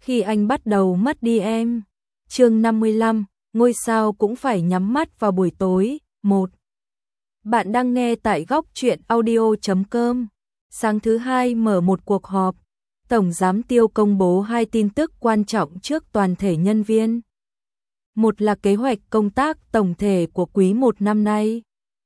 khi anh bắt đầu mất đi em. Chương 55, ngôi sao cũng phải nhắm mắt vào buổi tối. 1. Bạn đang nghe tại góc truyện audio.com. Sáng thứ hai mở một cuộc họp. Tổng giám Tiêu công bố 2 tin tức quan trọng trước toàn thể nhân viên. Một là kế hoạch công tác tổng thể của quý 1 năm nay.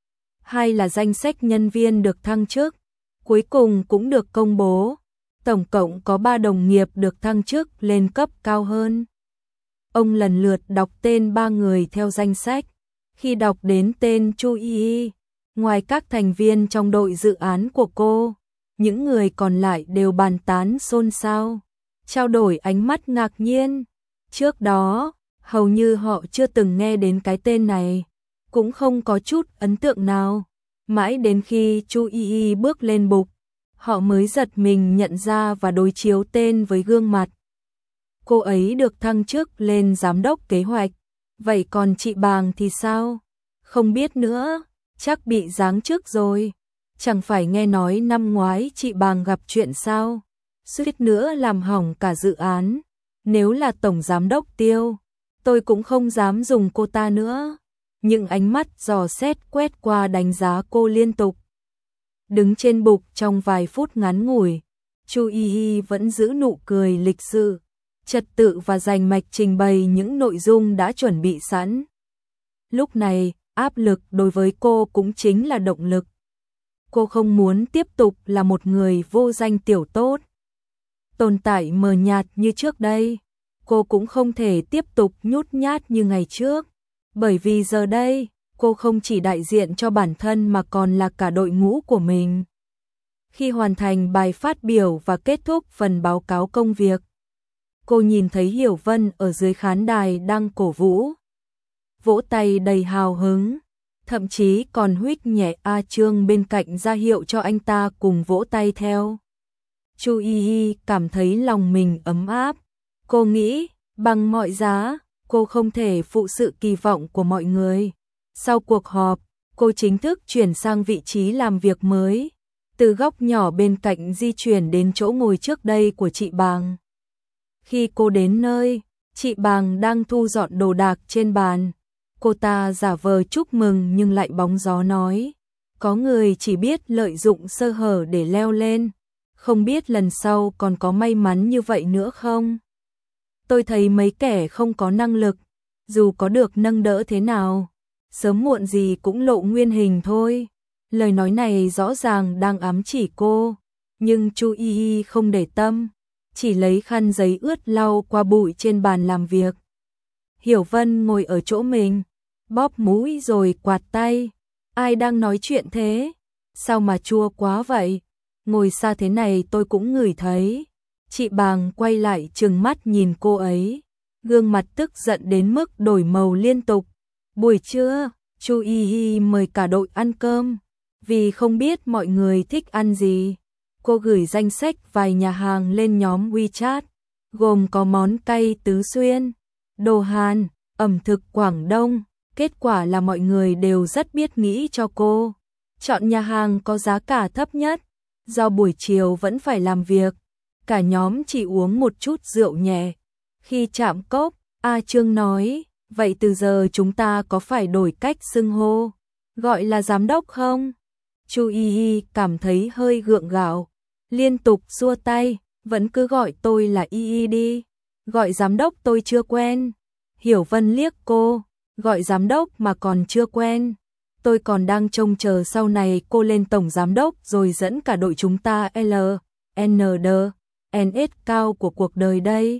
Hai là danh sách nhân viên được thăng chức. Cuối cùng cũng được công bố. Tổng cộng có 3 đồng nghiệp được thăng chức lên cấp cao hơn. Ông lần lượt đọc tên 3 người theo danh sách. Khi đọc đến tên Chu Y, ngoài các thành viên trong đội dự án của cô, những người còn lại đều bàn tán xôn xao, trao đổi ánh mắt ngạc nhiên. Trước đó, hầu như họ chưa từng nghe đến cái tên này, cũng không có chút ấn tượng nào. Mãi đến khi Chu Y bước lên bục, họ mới giật mình nhận ra và đối chiếu tên với gương mặt. Cô ấy được thăng chức lên giám đốc kế hoạch, vậy còn chị Bàng thì sao? Không biết nữa, chắc bị giáng chức rồi. Chẳng phải nghe nói năm ngoái chị Bàng gặp chuyện sao? Suýt nữa làm hỏng cả dự án. Nếu là tổng giám đốc Tiêu, tôi cũng không dám dùng cô ta nữa. Những ánh mắt dò xét quét qua đánh giá cô liên tục. Đứng trên bục trong vài phút ngắn ngủi, Chu Y vẫn giữ nụ cười lịch sự, trật tự và rành mạch trình bày những nội dung đã chuẩn bị sẵn. Lúc này, áp lực đối với cô cũng chính là động lực. Cô không muốn tiếp tục là một người vô danh tiểu tốt, tồn tại mờ nhạt như trước đây. Cô cũng không thể tiếp tục nhút nhát như ngày trước, bởi vì giờ đây, cô không chỉ đại diện cho bản thân mà còn là cả đội ngũ của mình. Khi hoàn thành bài phát biểu và kết thúc phần báo cáo công việc, cô nhìn thấy Hiểu Vân ở dưới khán đài đang cổ vũ, vỗ tay đầy hào hứng, thậm chí còn huých nhẹ A Trương bên cạnh ra hiệu cho anh ta cùng vỗ tay theo. Chu Y cảm thấy lòng mình ấm áp. Cô nghĩ, bằng mọi giá, cô không thể phụ sự kỳ vọng của mọi người. Sau cuộc họp, cô chính thức chuyển sang vị trí làm việc mới, từ góc nhỏ bên cạnh di chuyển đến chỗ ngồi trước đây của chị Bàng. Khi cô đến nơi, chị Bàng đang thu dọn đồ đạc trên bàn. Cô ta giả vờ chúc mừng nhưng lại bóng gió nói, có người chỉ biết lợi dụng sơ hở để leo lên, không biết lần sau còn có may mắn như vậy nữa không? Tôi thấy mấy kẻ không có năng lực, dù có được nâng đỡ thế nào, sớm muộn gì cũng lộ nguyên hình thôi. Lời nói này rõ ràng đang ám chỉ cô, nhưng Chu Y không để tâm, chỉ lấy khăn giấy ướt lau qua bụi trên bàn làm việc. Hiểu Vân ngồi ở chỗ mình, bóp mũi rồi quạt tay. Ai đang nói chuyện thế? Sao mà chua quá vậy? Ngồi xa thế này tôi cũng ngửi thấy. Chị Bàng quay lại trừng mắt nhìn cô ấy, gương mặt tức giận đến mức đổi màu liên tục. Buổi trưa, Chu Y mời cả đội ăn cơm, vì không biết mọi người thích ăn gì. Cô gửi danh sách vài nhà hàng lên nhóm WeChat, gồm có món cay Tứ Xuyên, đồ Hàn, ẩm thực Quảng Đông. Kết quả là mọi người đều rất biết nghĩ cho cô, chọn nhà hàng có giá cả thấp nhất. Do buổi chiều vẫn phải làm việc, cả nhóm chỉ uống một chút rượu nhẹ. Khi chạm cốc, A Trương nói, vậy từ giờ chúng ta có phải đổi cách xưng hô, gọi là giám đốc không? Chu Y cảm thấy hơi gượng gạo, liên tục xua tay, vẫn cứ gọi tôi là Y đi, gọi giám đốc tôi chưa quen. Hiểu Vân liếc cô, gọi giám đốc mà còn chưa quen. Tôi còn đang trông chờ sau này cô lên tổng giám đốc rồi dẫn cả đội chúng ta LND cao của cuộc đời đây.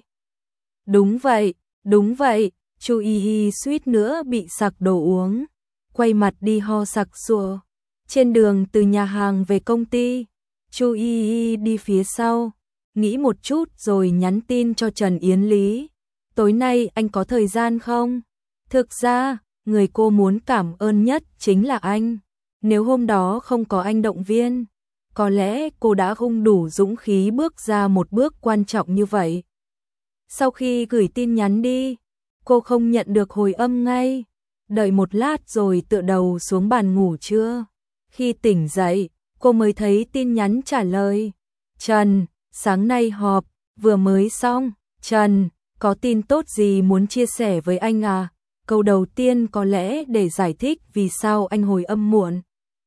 Đúng vậy, Chu Y suýt nữa bị sặc đồ uống, quay mặt đi ho sặc sụa. Trên đường từ nhà hàng về công ty, Chu Y đi phía sau, nghĩ một chút rồi nhắn tin cho Trần Yến Lý. Tối nay anh có thời gian không? Thực ra, người cô muốn cảm ơn nhất chính là anh. Nếu hôm đó không có anh động viên, có lẽ cô đã không đủ dũng khí bước ra một bước quan trọng như vậy. Sau khi gửi tin nhắn đi, cô không nhận được hồi âm ngay. Đợi một lát rồi tựa đầu xuống bàn ngủ trưa. Khi tỉnh dậy, cô mới thấy tin nhắn trả lời. Trần, sáng nay họp, vừa mới xong, Trần, có tin tốt gì muốn chia sẻ với anh à? Câu đầu tiên có lẽ để giải thích vì sao anh hồi âm muộn.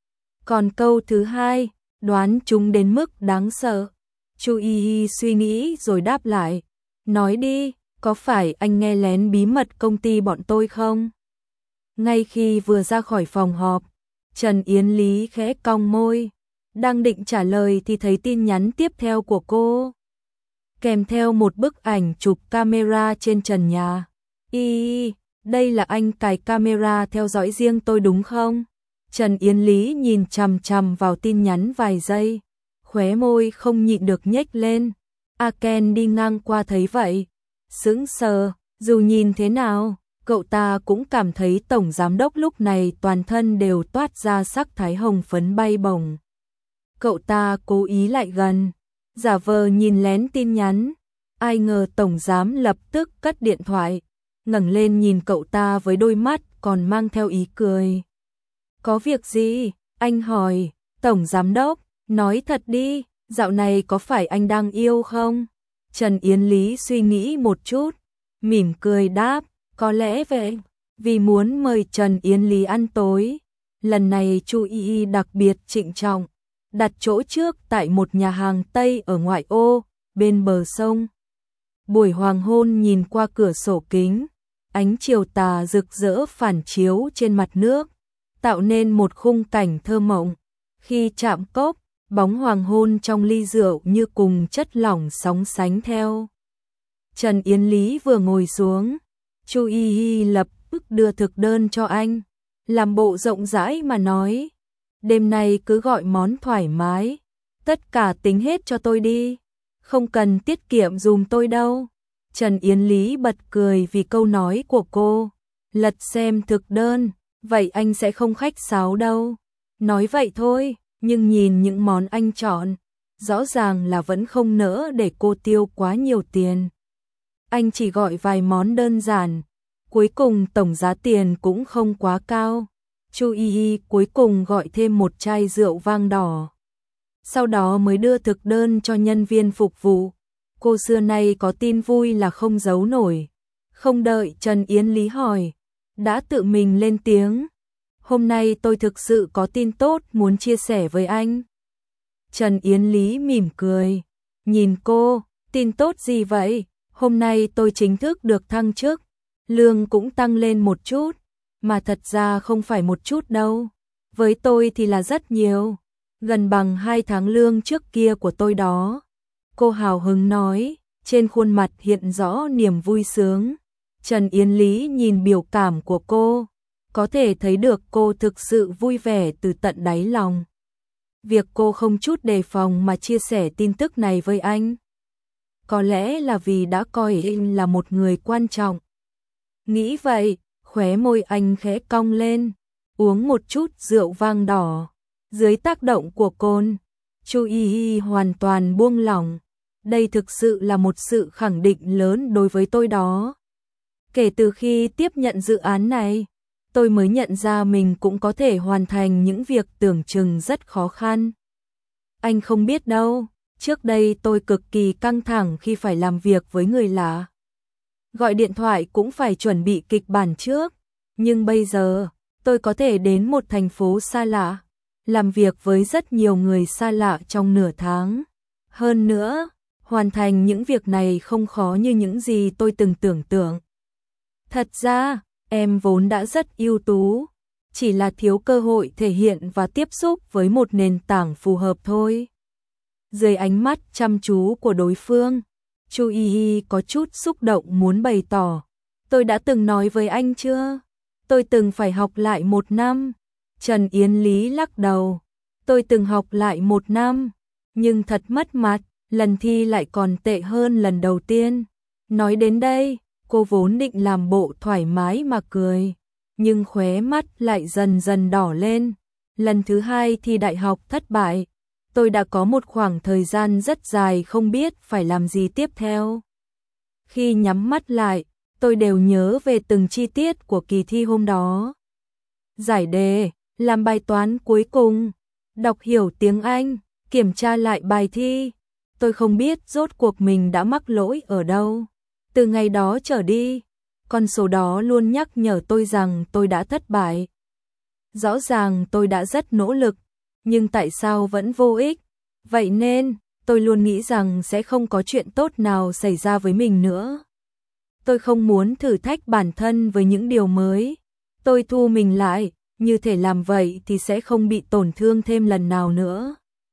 Còn câu thứ hai, đoán chúng đến mức đáng sợ. Chu Y Y suy nghĩ rồi đáp lại. Nói đi, có phải anh nghe lén bí mật công ty bọn tôi không? Ngay khi vừa ra khỏi phòng họp, Trần Yến Lý khẽ cong môi. Đang định trả lời thì thấy tin nhắn tiếp theo của cô. Kèm theo một bức ảnh chụp camera trên trần nhà. Y, đây là anh cài camera theo dõi riêng tôi đúng không? Trần Yến Lý nhìn chằm chằm vào tin nhắn vài giây, khóe môi không nhịn được nhếch lên. A Ken đi ngang qua thấy vậy, sững sờ, dù nhìn thế nào, cậu ta cũng cảm thấy tổng giám đốc lúc này toàn thân đều toát ra sắc thái hồng phấn bay bổng. Cậu ta cố ý lại gần, giả vờ nhìn lén tin nhắn, ai ngờ tổng giám lập tức cất điện thoại, ngẩng lên nhìn cậu ta với đôi mắt còn mang theo ý cười. Có việc gì? Anh hỏi. Tổng giám đốc, nói thật đi, dạo này có phải anh đang yêu không? Trần Yến Lý suy nghĩ một chút, mỉm cười đáp, có lẽ vậy. Vì muốn mời Trần Yến Lý ăn tối, lần này Chu Y Y đặc biệt trịnh trọng, đặt chỗ trước tại một nhà hàng Tây ở ngoại ô, bên bờ sông. Buổi hoàng hôn nhìn qua cửa sổ kính, ánh chiều tà rực rỡ phản chiếu trên mặt nước, tạo nên một khung cảnh thơ mộng. Khi chạm cốc, bóng hoàng hôn trong ly rượu như cùng chất lỏng sóng sánh theo. Trần Yến Lý vừa ngồi xuống, Chu Y Y lập tức đưa thực đơn cho anh, làm bộ rộng rãi mà nói, đêm nay cứ gọi món thoải mái, tất cả tính hết cho tôi đi, không cần tiết kiệm dùm tôi đâu. Trần Yến Lý bật cười vì câu nói của cô, lật xem thực đơn, vậy anh sẽ không khách sáo đâu. Nói vậy thôi, nhưng nhìn những món anh chọn, rõ ràng là vẫn không nỡ để cô tiêu quá nhiều tiền. Anh chỉ gọi vài món đơn giản, cuối cùng tổng giá tiền cũng không quá cao. Chu Y Y cuối cùng gọi thêm một chai rượu vang đỏ. Sau đó mới đưa thực đơn cho nhân viên phục vụ. Cô xưa nay có tin vui là không giấu nổi. Không đợi Trần Yến Lý hỏi, đã tự mình lên tiếng. Hôm nay tôi thực sự có tin tốt muốn chia sẻ với anh. Trần Yến Lý mỉm cười, nhìn cô, tin tốt gì vậy? Hôm nay tôi chính thức được thăng chức, lương cũng tăng lên một chút, mà thật ra không phải một chút đâu. Với tôi thì là rất nhiều, gần bằng 2 tháng lương trước kia của tôi đó. Cô hào hứng nói, trên khuôn mặt hiện rõ niềm vui sướng. Trần Yến Lý nhìn biểu cảm của cô, có thể thấy được cô thực sự vui vẻ từ tận đáy lòng. Việc cô không chút đề phòng mà chia sẻ tin tức này với anh, có lẽ là vì đã coi anh là một người quan trọng. Nghĩ vậy, khóe môi anh khẽ cong lên, uống một chút rượu vang đỏ. Dưới tác động của cồn, Chu Y Y hoàn toàn buông lỏng. Đây thực sự là một sự khẳng định lớn đối với tôi đó. Kể từ khi tiếp nhận dự án này, tôi mới nhận ra mình cũng có thể hoàn thành những việc tưởng chừng rất khó khăn. Anh không biết đâu, trước đây tôi cực kỳ căng thẳng khi phải làm việc với người lạ. Gọi điện thoại cũng phải chuẩn bị kịch bản trước, nhưng bây giờ, tôi có thể đến một thành phố xa lạ, làm việc với rất nhiều người xa lạ trong nửa tháng. Hơn nữa, hoàn thành những việc này không khó như những gì tôi từng tưởng tượng. Thật ra, em vốn đã rất ưu tú, chỉ là thiếu cơ hội thể hiện và tiếp xúc với một nền tảng phù hợp thôi. Dưới ánh mắt chăm chú của đối phương, Chu Y Y có chút xúc động muốn bày tỏ. Tôi đã từng nói với anh chưa? Tôi từng phải học lại 1 năm. Trần Yến Lý lắc đầu. Tôi từng học lại 1 năm, nhưng thật mất mặt, lần thi lại còn tệ hơn lần đầu tiên. Nói đến đây, cô vốn định làm bộ thoải mái mà cười, nhưng khóe mắt lại dần dần đỏ lên. Lần thứ 2 thi đại học thất bại, tôi đã có một khoảng thời gian rất dài không biết phải làm gì tiếp theo. Khi nhắm mắt lại, tôi đều nhớ về từng chi tiết của kỳ thi hôm đó. Giải đề, làm bài toán cuối cùng, đọc hiểu tiếng Anh, kiểm tra lại bài thi. Tôi không biết rốt cuộc mình đã mắc lỗi ở đâu. Từ ngày đó trở đi, con số đó luôn nhắc nhở tôi rằng tôi đã thất bại. Rõ ràng tôi đã rất nỗ lực, nhưng tại sao vẫn vô ích? Vậy nên, tôi luôn nghĩ rằng sẽ không có chuyện tốt nào xảy ra với mình nữa. Tôi không muốn thử thách bản thân với những điều mới. Tôi thu mình lại, như thể làm vậy thì sẽ không bị tổn thương thêm lần nào nữa.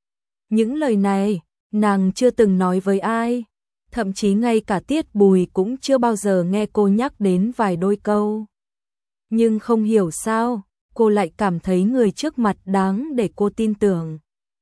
Những lời này, nàng chưa từng nói với ai. Thậm chí ngay cả Tiết Bùi cũng chưa bao giờ nghe cô nhắc đến vài đôi câu. Nhưng không hiểu sao, cô lại cảm thấy người trước mặt đáng để cô tin tưởng.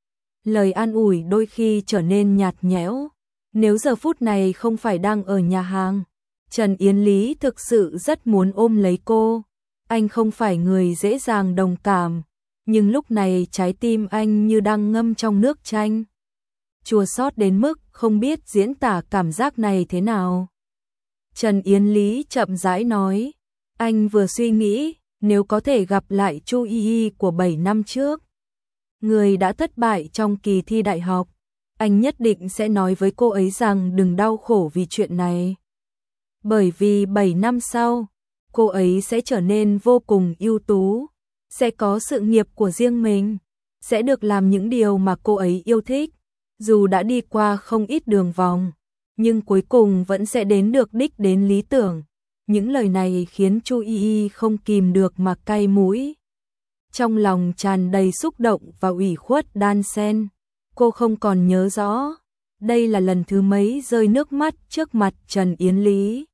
Lời an ủi đôi khi trở nên nhạt nhẽo. Nếu giờ phút này không phải đang ở nhà hàng, Trần Yến Lý thực sự rất muốn ôm lấy cô. Anh không phải người dễ dàng đồng cảm, nhưng lúc này trái tim anh như đang ngâm trong nước chanh. Chua xót đến mức không biết diễn tả cảm giác này thế nào. Trần Yến Lý chậm rãi nói, anh vừa suy nghĩ, nếu có thể gặp lại Chu Y Y của 7 năm trước, người đã thất bại trong kỳ thi đại học, anh nhất định sẽ nói với cô ấy rằng đừng đau khổ vì chuyện này. Bởi vì 7 năm sau, cô ấy sẽ trở nên vô cùng ưu tú, sẽ có sự nghiệp của riêng mình, sẽ được làm những điều mà cô ấy yêu thích. Dù đã đi qua không ít đường vòng, nhưng cuối cùng vẫn sẽ đến được đích đến lý tưởng. Những lời này khiến Chu Y Y không kìm được mà cay mũi. Trong lòng tràn đầy xúc động và ủy khuất đan xen. Cô không còn nhớ rõ, đây là lần thứ mấy rơi nước mắt trước mặt Trần Yến Lý.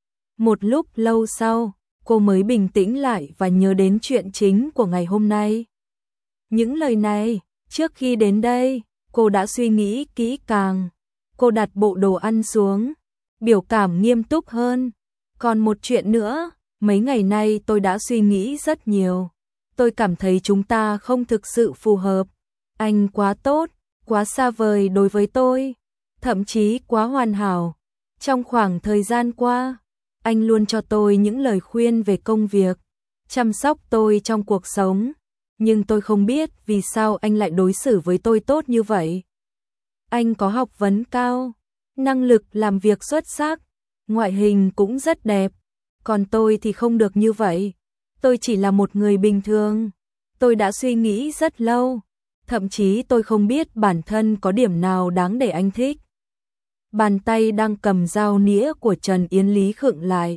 Một lúc lâu sau, cô mới bình tĩnh lại và nhớ đến chuyện chính của ngày hôm nay. Những lời này, trước khi đến đây, cô đã suy nghĩ kỹ càng. Cô đặt bộ đồ ăn xuống, biểu cảm nghiêm túc hơn. Còn một chuyện nữa, mấy ngày nay tôi đã suy nghĩ rất nhiều. Tôi cảm thấy chúng ta không thực sự phù hợp. Anh quá tốt, quá xa vời đối với tôi, thậm chí quá hoàn hảo. Trong khoảng thời gian qua, anh luôn cho tôi những lời khuyên về công việc, chăm sóc tôi trong cuộc sống. Nhưng tôi không biết vì sao anh lại đối xử với tôi tốt như vậy. Anh có học vấn cao, năng lực làm việc xuất sắc, ngoại hình cũng rất đẹp. Còn tôi thì không được như vậy. Tôi chỉ là một người bình thường. Tôi đã suy nghĩ rất lâu. Thậm chí tôi không biết bản thân có điểm nào đáng để anh thích. Bàn tay đang cầm dao nĩa của Trần Yến Lý khựng lại.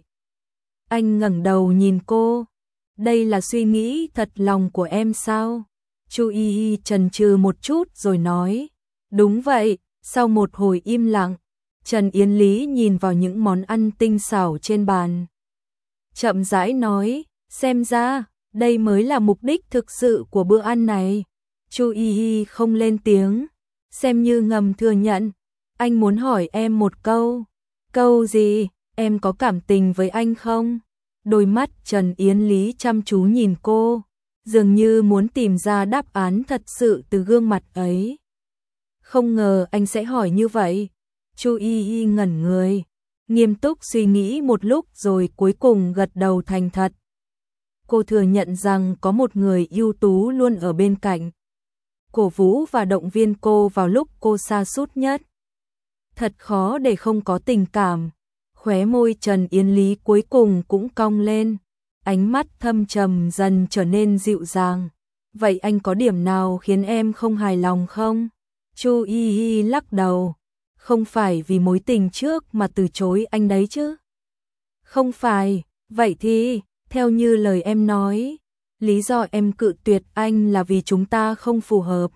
Anh ngẩng đầu nhìn cô. Đây là suy nghĩ thật lòng của em sao? Chu Y Y chần chừ một chút rồi nói. Đúng vậy. Sau một hồi im lặng, Trần Yến Lý nhìn vào những món ăn tinh xảo trên bàn. Chậm rãi nói, xem ra, đây mới là mục đích thực sự của bữa ăn này. Chu Y Y không lên tiếng, xem như ngầm thừa nhận. Anh muốn hỏi em một câu. Câu gì? Em có cảm tình với anh không? Đôi mắt Trần Yến Lý chăm chú nhìn cô, dường như muốn tìm ra đáp án thật sự từ gương mặt ấy. Không ngờ anh sẽ hỏi như vậy. Chu Y Y ngẩn người, nghiêm túc suy nghĩ một lúc rồi cuối cùng gật đầu thành thật. Cô thừa nhận rằng có một người ưu tú luôn ở bên cạnh, cổ vũ và động viên cô vào lúc cô sa sút nhất. Thật khó để không có tình cảm. Khóe môi Trần Yến Lý cuối cùng cũng cong lên, ánh mắt thâm trầm dần trở nên dịu dàng. Vậy anh có điểm nào khiến em không hài lòng không? Chu Y Y lắc đầu. Không phải vì mối tình trước mà từ chối anh đấy chứ? Không phải. Vậy thì, theo như lời em nói, lý do em cự tuyệt anh là vì chúng ta không phù hợp.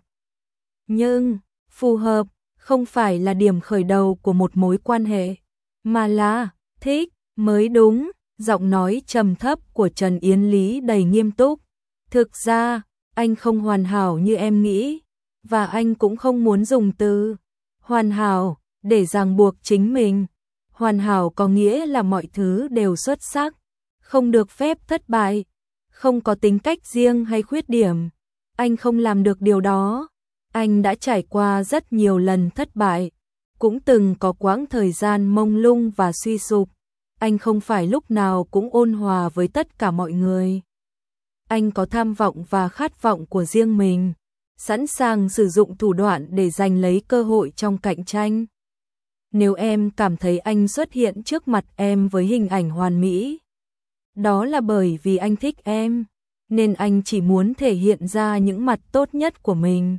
Nhưng, phù hợp không phải là điểm khởi đầu của một mối quan hệ, mà là thích mới đúng. Giọng nói trầm thấp của Trần Yến Lý đầy nghiêm túc. Thực ra, anh không hoàn hảo như em nghĩ, và anh cũng không muốn dùng từ hoàn hảo để ràng buộc chính mình. Hoàn hảo có nghĩa là mọi thứ đều xuất sắc, không được phép thất bại, không có tính cách riêng hay khuyết điểm. Anh không làm được điều đó. Anh đã trải qua rất nhiều lần thất bại, cũng từng có quãng thời gian mông lung và suy sụp. Anh không phải lúc nào cũng ôn hòa với tất cả mọi người. Anh có tham vọng và khát vọng của riêng mình, sẵn sàng sử dụng thủ đoạn để giành lấy cơ hội trong cạnh tranh. Nếu em cảm thấy anh xuất hiện trước mặt em với hình ảnh hoàn mỹ, đó là bởi vì anh thích em, nên anh chỉ muốn thể hiện ra những mặt tốt nhất của mình.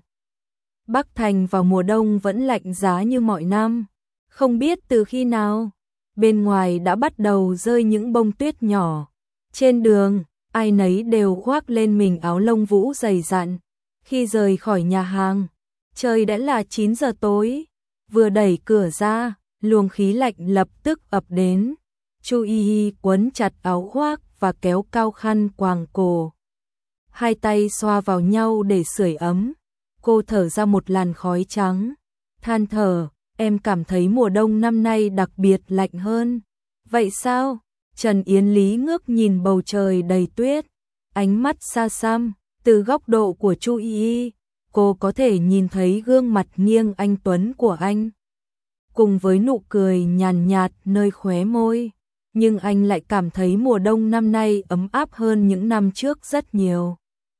Bắc Thành vào mùa đông vẫn lạnh giá như mọi năm, không biết từ khi nào, bên ngoài đã bắt đầu rơi những bông tuyết nhỏ. Trên đường, ai nấy đều khoác lên mình áo lông vũ dày dặn. Khi rời khỏi nhà hàng, trời đã là 9 giờ tối, vừa đẩy cửa ra, luồng khí lạnh lập tức ập đến. Chu Y Y quấn chặt áo khoác và kéo cao khăn quàng cổ. Hai tay xoa vào nhau để sưởi ấm. Cô thở ra một làn khói trắng, than thở, em cảm thấy mùa đông năm nay đặc biệt lạnh hơn. Vậy sao? Trần Yến Lý ngước nhìn bầu trời đầy tuyết, ánh mắt xa xăm, từ góc độ của Chu Y Y, cô có thể nhìn thấy gương mặt nghiêng anh tuấn của anh, cùng với nụ cười nhàn nhạt nơi khóe môi, nhưng anh lại cảm thấy mùa đông năm nay ấm áp hơn những năm trước rất nhiều.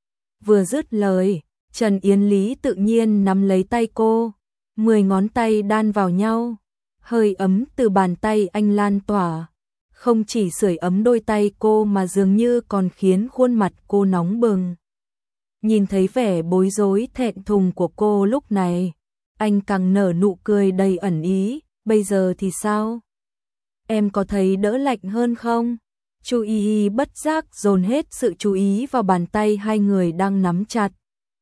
Vừa dứt lời, Trần Yến Lý tự nhiên nắm lấy tay cô, 10 ngón tay đan vào nhau, hơi ấm từ bàn tay anh lan tỏa, không chỉ sưởi ấm đôi tay cô mà dường như còn khiến khuôn mặt cô nóng bừng. Nhìn thấy vẻ bối rối thẹn thùng của cô lúc này, anh càng nở nụ cười đầy ẩn ý, bây giờ thì sao? Em có thấy đỡ lạnh hơn không? Chu Y Y bất giác dồn hết sự chú ý vào bàn tay hai người đang nắm chặt.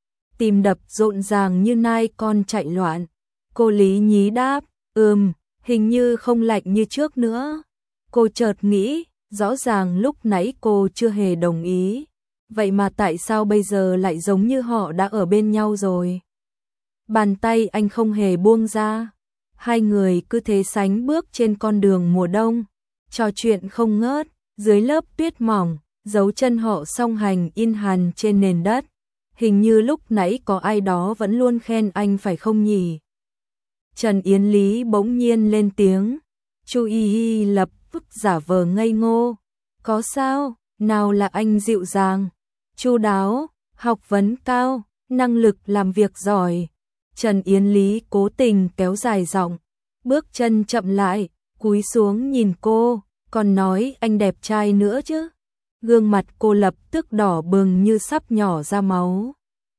Tim đập rộn ràng như nai con chạy loạn. Cô lý nhí đáp, hình như không lạnh như trước nữa. Cô chợt nghĩ, rõ ràng lúc nãy cô chưa hề đồng ý. Vậy mà tại sao bây giờ lại giống như họ đã ở bên nhau rồi? Bàn tay anh không hề buông ra. Hai người cứ thế sánh bước trên con đường mùa đông, trò chuyện không ngớt, dưới lớp tuyết mỏng, dấu chân họ song hành in hằn trên nền đất. Hình như lúc nãy có ai đó vẫn luôn khen anh phải không nhỉ? Trần Yến Lý bỗng nhiên lên tiếng. Chu Y Y lập tức giả vờ ngây ngô. Có sao? Nào là anh dịu dàng, chu đáo, học vấn cao, năng lực làm việc giỏi. Trần Yến Lý cố tình kéo dài giọng, bước chân chậm lại, cúi xuống nhìn cô, còn nói anh đẹp trai nữa chứ. Gương mặt cô lập tức đỏ bừng như sắp nhỏ ra máu.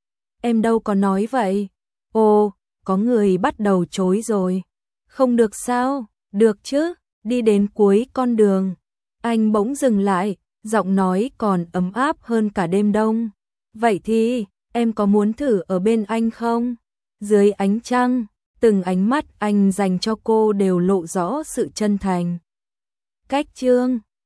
Em đâu có nói vậy. Ồ, có người bắt đầu chối rồi. Không được sao? Được chứ. Đi đến cuối con đường, anh bỗng dừng lại, giọng nói còn ấm áp hơn cả đêm đông. Vậy thì, em có muốn thử ở bên anh không? Dưới ánh trăng, từng ánh mắt anh dành cho cô đều lộ rõ sự chân thành. Cách chương